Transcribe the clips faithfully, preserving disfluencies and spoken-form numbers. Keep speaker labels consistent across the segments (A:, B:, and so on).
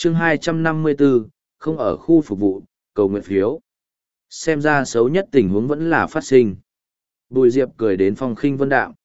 A: chương hai trăm năm mươi bốn, không ở khu phục vụ, cầu nguyện phiếu. Xem ra xấu nhất tình huống vẫn là phát sinh. Bùi Diệp cười đến phong khinh vân đạm.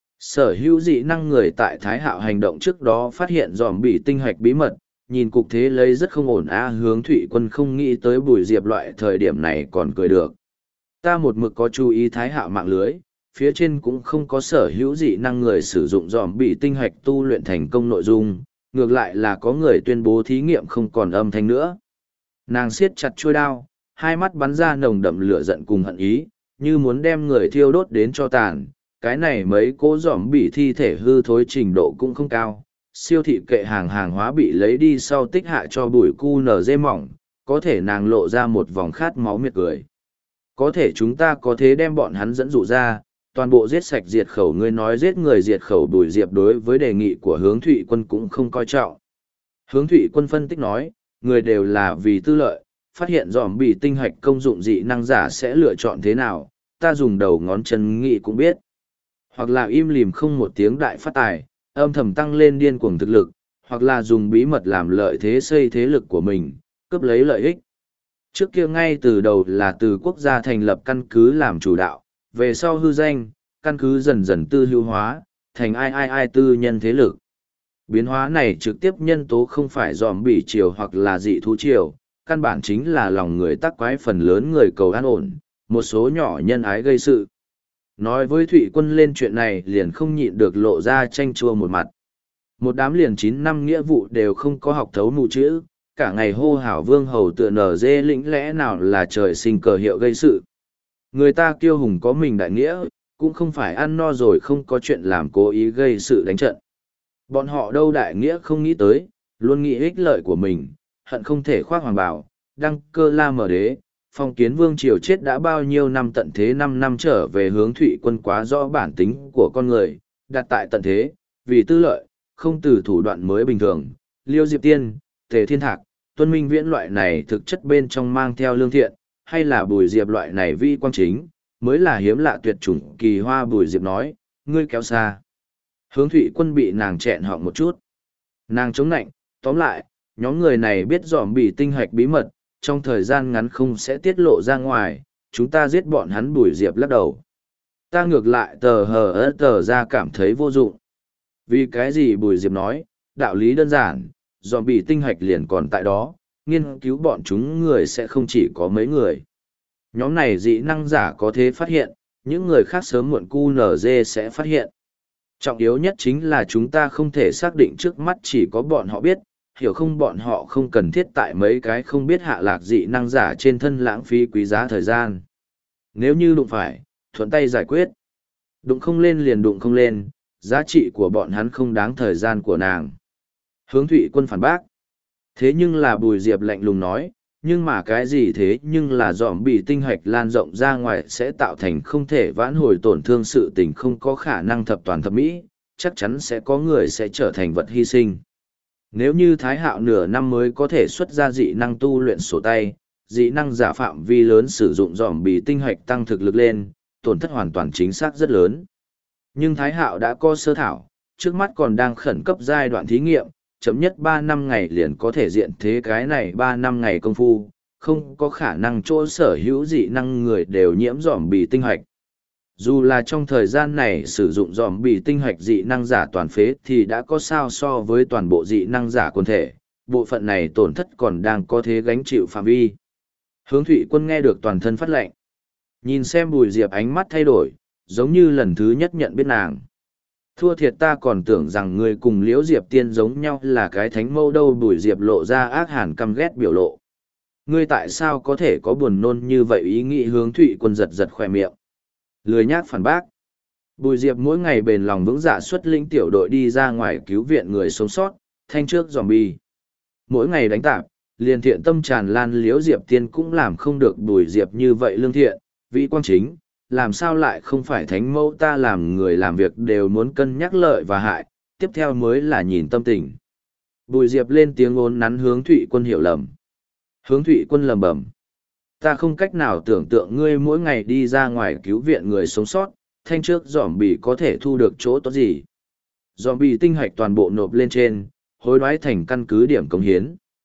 A: Sở hữu dị năng người tại Thái Hạo hành động trước đó phát hiện dòm bị tinh hạch bí mật, nhìn cục thế lấy rất không ổn á. Hướng Thụy Quân không nghĩ tới Bùi Diệp loại thời điểm này còn cười được. Ta một mực có chú ý Thái Hạo mạng lưới, phía trên cũng không có sở hữu dị năng người sử dụng dòm bị tinh hạch tu luyện thành công nội dung, ngược lại là có người tuyên bố thí nghiệm không còn âm thanh nữa. Nàng siết chặt chuôi đao, hai mắt bắn ra nồng đậm lửa giận cùng hận ý, như muốn đem người thiêu đốt đến cho tàn. Cái này mấy cố dòm bị thi thể hư thối trình độ cũng không cao. Siêu thị kệ hàng hàng hóa bị lấy đi sau tích hạ cho bụi cu nở dê mỏng, có thể nàng lộ ra một vòng khát máu miệt cười. Có thể chúng ta có thế đem bọn hắn dẫn dụ ra, toàn bộ giết sạch diệt khẩu. Ngươi nói giết người diệt khẩu. Bùi Diệp đối với đề nghị của Hướng Thụy Quân cũng không coi trọng. Hướng Thụy Quân phân tích nói, người đều là vì tư lợi, phát hiện dòm bị tinh hạch công dụng dị năng giả sẽ lựa chọn thế nào, ta dùng đầu ngón chân nghĩ cũng biết. Hoặc là im lìm không một tiếng đại phát tài, âm thầm tăng lên điên cuồng thực lực, hoặc là dùng bí mật làm lợi thế xây thế lực của mình, cướp lấy lợi ích. Trước kia ngay từ đầu là từ quốc gia thành lập căn cứ làm chủ đạo, về sau hư danh, căn cứ dần dần tư hữu hóa, thành ai ai ai tư nhân thế lực. Biến hóa này trực tiếp nhân tố không phải dòm bị triều hoặc là dị thú triều, căn bản chính là lòng người tắc quái, phần lớn người cầu an ổn, một số nhỏ nhân ái gây sự. Nói với Thụy Quân lên chuyện này liền không nhịn được lộ ra chanh chua một mặt. Một đám liền chín năm nghĩa vụ đều không có học thấu mù chữ, cả ngày hô hào vương hầu tựa nở dê lĩnh, lẽ nào là trời sinh cờ hiệu gây sự. Người ta kiêu hùng có mình đại nghĩa, cũng không phải ăn no rồi không có chuyện làm cố ý gây sự đánh trận. Bọn họ đâu đại nghĩa không nghĩ tới, luôn nghĩ ích lợi của mình, hận không thể khoác hoàng bào, đăng cơ la mở đế. Phong Kiến Vương triều chết đã bao nhiêu năm, tận thế năm năm trở về. Hướng Thụy Quân quá rõ bản tính của con người, đặt tại tận thế, vì tư lợi, không từ thủ đoạn mới bình thường. Liêu Diệp Tiên, Tề Thiên Thạc, Tuân Minh Viễn loại này thực chất bên trong mang theo lương thiện, hay là Bùi Diệp loại này vi quang chính, mới là hiếm lạ tuyệt chủng kỳ hoa. Bùi Diệp nói, ngươi kéo xa. Hướng Thụy Quân bị nàng chẹn họng một chút. Nàng chống nạnh, tóm lại, nhóm người này biết dòm bị tinh hạch bí mật, trong thời gian ngắn không sẽ tiết lộ ra ngoài, chúng ta giết bọn hắn. Bùi Diệp lắc đầu. Ta ngược lại tờ hờ ớt tờ ra cảm thấy vô dụng. Vì cái gì? Bùi Diệp nói, đạo lý đơn giản, dòm bị tinh hạch liền còn tại đó, nghiên cứu bọn chúng người sẽ không chỉ có mấy người. Nhóm này dị năng giả có thế phát hiện, những người khác sớm muộn cu nở dê sẽ phát hiện. Trọng yếu nhất chính là chúng ta không thể xác định trước mắt, chỉ có bọn họ biết, hiểu không? Bọn họ không cần thiết tại mấy cái không biết hạ lạc dị năng giả trên thân lãng phí quý giá thời gian. Nếu như đụng phải, thuận tay giải quyết. Đụng không lên liền đụng không lên, giá trị của bọn hắn không đáng thời gian của nàng. Hướng Thụy Quân phản bác. Thế nhưng là Bùi Diệp lạnh lùng nói, nhưng mà cái gì thế? Nhưng là dòm bị tinh hạch lan rộng ra ngoài sẽ tạo thành không thể vãn hồi tổn thương, sự tình không có khả năng thập toàn thập mỹ, chắc chắn sẽ có người sẽ trở thành vật hy sinh. Nếu như Thái Hạo nửa năm mới có thể xuất ra dị năng tu luyện sổ tay, dị năng giả phạm vi lớn sử dụng dòm bị tinh hạch tăng thực lực lên, tổn thất hoàn toàn chính xác rất lớn. Nhưng Thái Hạo đã có sơ thảo, trước mắt còn đang khẩn cấp giai đoạn thí nghiệm, chậm nhất ba năm ngày liền có thể diện thế. Cái này ba năm ngày công phu, không có khả năng chỗ sở hữu dị năng người đều nhiễm dòm bị tinh hạch. Dù là trong thời gian này sử dụng dòm bị tinh hạch dị năng giả toàn phế thì đã có sao so với toàn bộ dị năng giả quần thể, bộ phận này tổn thất còn đang có thế gánh chịu phạm vi. Hướng Thụy Quân nghe được toàn thân phát lệnh. Nhìn xem Bùi Diệp ánh mắt thay đổi, giống như lần thứ nhất nhận biết nàng. Thua thiệt, ta còn tưởng rằng người cùng Liễu Diệp Tiên giống nhau là cái thánh mẫu đâu. Bùi Diệp lộ ra ác hàn căm ghét biểu lộ. Ngươi tại sao có thể có buồn nôn như vậy? Ý nghĩ Hướng Thụy Quân giật giật khỏe miệng. Lười nhác phản bác. Bùi Diệp mỗi ngày bền lòng vững dạ xuất lĩnh tiểu đội đi ra ngoài cứu viện người sống sót, thanh trước zombie. Mỗi ngày đánh tạp, liền thiện tâm tràn lan. Liễu Diệp Tiên cũng làm không được Bùi Diệp như vậy lương thiện, vĩ quang chính, làm sao lại không phải thánh mẫu? Ta làm người làm việc đều muốn cân nhắc lợi và hại, tiếp theo mới là nhìn tâm tình. Bùi Diệp lên tiếng ốn nắn. Hướng Thụy Quân hiểu lầm. Hướng Thụy Quân lầm bầm. Ta không cách nào tưởng tượng ngươi mỗi ngày đi ra ngoài cứu viện người sống sót, thanh trước dòm bì có thể thu được chỗ tốt gì. Dòm bì tinh hạch toàn bộ nộp lên trên, hối đoái thành căn cứ điểm cống hiến.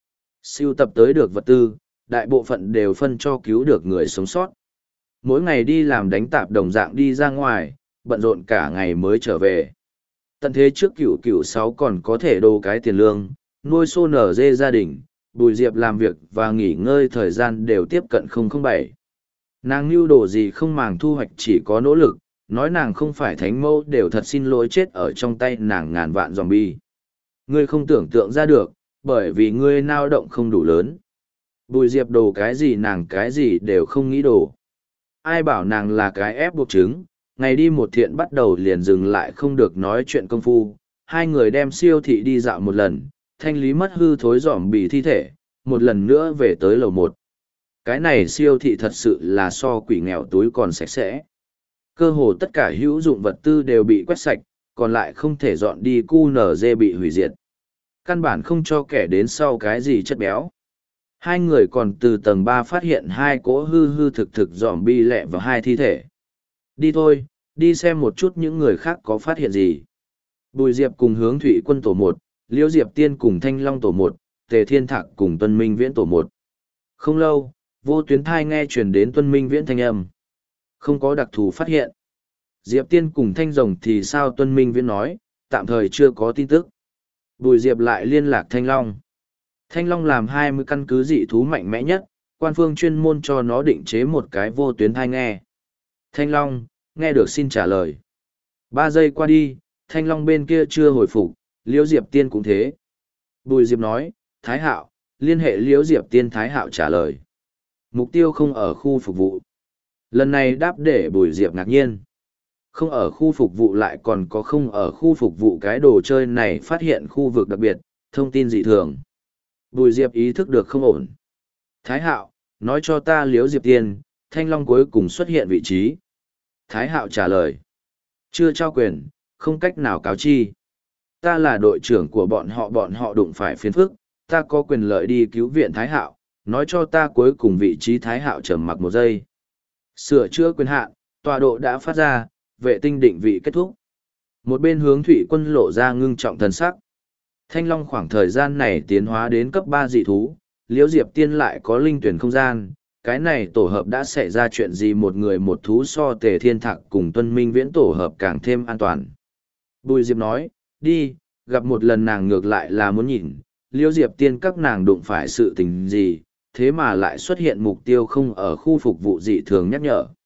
A: Sưu tập tới được vật tư, đại bộ phận đều phân cho cứu được người sống sót. Mỗi ngày đi làm đánh tạp đồng dạng đi ra ngoài, bận rộn cả ngày mới trở về. Tận thế trước cửu cửu sáu còn có thể đồ cái tiền lương, nuôi xô nở dê gia đình, Bùi Diệp làm việc và nghỉ ngơi thời gian đều tiếp cận không không bảy. Nàng mưu đồ gì không màng thu hoạch, chỉ có nỗ lực, nói nàng không phải thánh mẫu đều thật xin lỗi chết ở trong tay nàng ngàn vạn zombie. Ngươi không tưởng tượng ra được, bởi vì ngươi nao động không đủ lớn. Bùi Diệp đồ cái gì nàng cái gì đều không nghĩ đồ. Ai bảo nàng là cái ép buộc trứng, ngày đi một thiện bắt đầu liền dừng lại không được nói chuyện công phu. Hai người đem siêu thị đi dạo một lần, thanh lý mất hư thối dỏm bì thi thể, một lần nữa về tới lầu một. Cái này siêu thị thật sự là so quỷ nghèo túi còn sạch sẽ. Cơ hồ tất cả hữu dụng vật tư đều bị quét sạch, còn lại không thể dọn đi, cu nở dê bị hủy diệt. Căn bản không cho kẻ đến sau cái gì chất béo. Hai người còn từ tầng ba phát hiện hai cỗ hư hư thực thực dòm bi lẹ vào hai thi thể. Đi thôi, đi xem một chút những người khác có phát hiện gì. Bùi Diệp cùng Hướng Thủy Quân tổ một, Liễu Diệp Tiên cùng Thanh Long tổ một, Tề Thiên Thạc cùng Tuân Minh Viễn tổ một. Không lâu, vô tuyến thai nghe truyền đến Tuân Minh Viễn thanh âm. Không có đặc thù phát hiện. Diệp Tiên cùng Thanh Rồng thì sao? Tuân Minh Viễn nói, tạm thời chưa có tin tức. Bùi Diệp lại liên lạc Thanh Long. Thanh Long làm hai mươi căn cứ dị thú mạnh mẽ nhất, quan phương chuyên môn cho nó định chế một cái vô tuyến thai nghe. Thanh Long, nghe được xin trả lời. Ba giây qua đi, Thanh Long bên kia chưa hồi phục, Liễu Diệp Tiên cũng thế. Bùi Diệp nói, Thái Hạo, liên hệ Liễu Diệp Tiên. Thái Hạo trả lời. Mục tiêu không ở khu phục vụ. Lần này đáp để Bùi Diệp ngạc nhiên. Không ở khu phục vụ lại còn có không ở khu phục vụ, cái đồ chơi này phát hiện khu vực đặc biệt, thông tin dị thường. Bùi Diệp ý thức được không ổn. Thái Hạo, nói cho ta Liễu Diệp Tiên, Thanh Long cuối cùng xuất hiện vị trí. Thái Hạo trả lời. Chưa trao quyền, không cách nào cáo chi. Ta là đội trưởng của bọn họ, bọn họ đụng phải phiền phức, ta có quyền lợi đi cứu viện Thái Hạo, nói cho ta cuối cùng vị trí. Thái Hạo trầm mặc một giây. Sửa chữa quyền hạn, tọa độ đã phát ra, vệ tinh định vị kết thúc. Một bên Hướng Thủy Quân lộ ra ngưng trọng thần sắc. Thanh Long khoảng thời gian này tiến hóa đến cấp ba dị thú, Liễu Diệp Tiên lại có linh tuyển không gian, cái này tổ hợp đã xảy ra chuyện gì? Một người một thú so Tề Thiên Thạc cùng Tuân Minh Viễn tổ hợp càng thêm an toàn. Bùi Diệp nói, đi, gặp một lần nàng ngược lại là muốn nhìn, Liễu Diệp Tiên các nàng đụng phải sự tình gì, thế mà lại xuất hiện mục tiêu không ở khu phục vụ dị thường nhắc nhở.